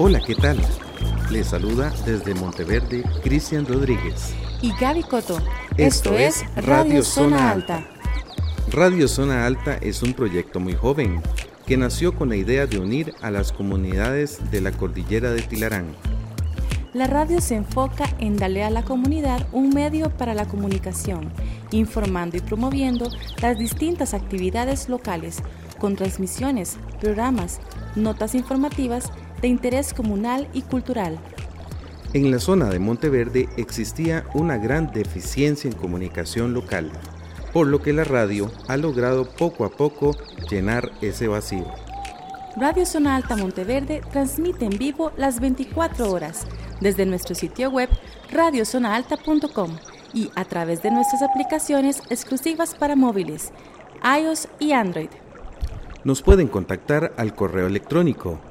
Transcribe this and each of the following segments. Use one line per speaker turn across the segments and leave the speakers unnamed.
Hola, ¿qué tal? Les saluda desde Monteverde Cristian Rodríguez
y Gaby Coto.
Esto es Radio Zona Alta. Radio Zona Alta es un proyecto muy joven que nació con la idea de unir a las comunidades de la cordillera de Tilarán.
La radio se enfoca en darle a la comunidad un medio para la comunicación, informando y promoviendo las distintas actividades locales, con transmisiones, programas, notas informativas de interés comunal y cultural.
En la zona de Monteverde existía una gran deficiencia en comunicación local, por lo que la radio ha logrado poco a poco llenar ese vacío.
Radio Zona Alta Monteverde transmite en vivo las 24 horas desde nuestro sitio web radiozonaalta.com y a través de nuestras aplicaciones exclusivas para móviles, iOS y Android.
Nos pueden contactar al correo electrónico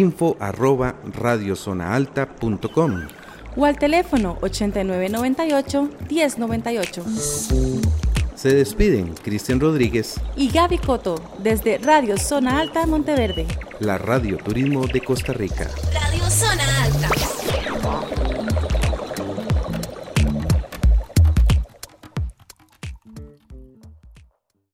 info@radiozonaalta.com
o al teléfono 8998-1098.
Se despiden Cristian Rodríguez
y Gaby Coto desde Radio Zona Alta Monteverde,
la radio turismo de Costa Rica.
Radio Zona Alta.